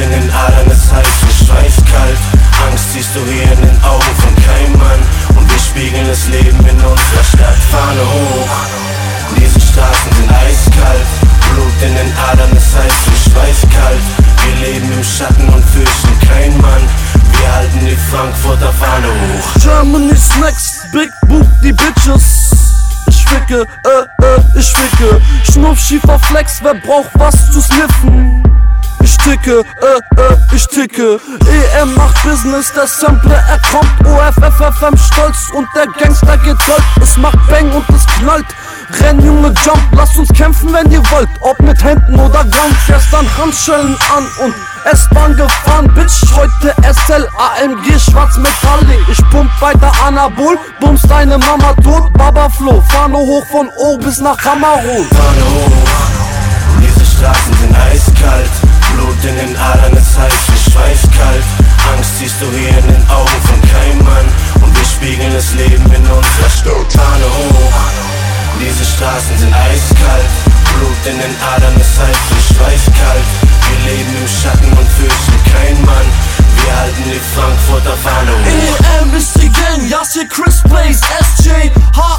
in den Adern, es heißt mir schweißkalt. Angst siehst du hier in den Augen von keinem Mann. Und wir spiegeln das Leben in unserer Stadt. Fahne hoch, diese Straßen sind eiskalt. Blut in den Adern, es heißt mir schweißkalt. Wir leben im Schatten und fürchten keinen Mann. Wir halten die Frankfurter Fahne hoch. Germany's next big boot, die Bitches. Ich ficke, ich ficke. Schnuff, Schiefer, Flex, wer braucht was zu sniffen? Ich ticke, ich ticke. EM macht Business, der Sampler, er kommt. OFFFM stolz und der Gangster geht gold. Es macht Bang und es knallt. Renn, Junge, jump, lasst uns kämpfen, wenn ihr wollt. Ob mit Händen oder Gun, gestern Handschellen an und S-Bahn gefahren, Bitch, heute SL, AMG, Schwarzmetallic. Ich pump weiter Anabol, bumst deine Mama tot, Baba Flo, Fahne hoch von O bis nach Kamerun. Fahne hoch, diese Straßen sind eiskalt. Blut in den Adern, es heißt mir schweißkalt. Angst siehst du hier in den Augen von keinem Mann. Und wir spiegeln das Leben in unserer Stadt. Fahne hoch, diese Straßen sind eiskalt. Blut in den Adern, es heißt mir schweißkalt. Wir leben im Schatten und fürchten keinen Mann. Wir halten die Frankfurter Fahne hoch. EM ist die Gang, Yassir, Chris Plays, SJ,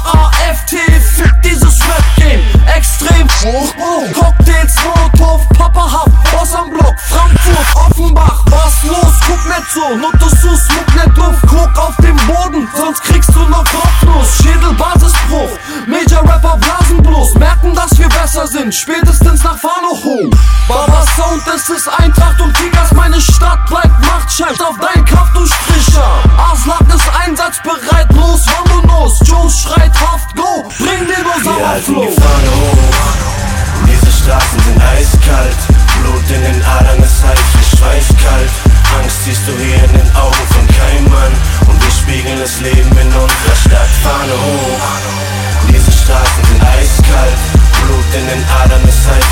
HAFT, fick dieses Rap-Game, extrem Cocktails, Molotov, Papahaft, Boss am Block, Frankfurt, Offenbach, was los, guck nicht so, Notosus, muck nicht doof, Coke auf dem Boden, sonst kriegst du noch Kopfnuss, Schädelbasisbruch, Major-Rapper blasen bloß, merken, dass wir besser sind, spätestens nach Fahne hoch. Baba Sound, es ist Eintracht und Tigers, meine Stadt bleibt Macht, scheiß auf dein Kampf, du Stricher. Aslak ist einsatzbereit, los, Vandonos, Jones schreit Haft, go, bring den Wir Osama halten Flow. die Fahne hoch, diese Straßen sind eiskalt. Blut in den Adern, es heißt mir schweißkalt. Angst siehst du hier in den Augen von keinem Mann. Und wir spiegeln das Leben in unserer Stadt. Fahne hoch, diese Straßen sind eiskalt. Blut in den Adern, es heißt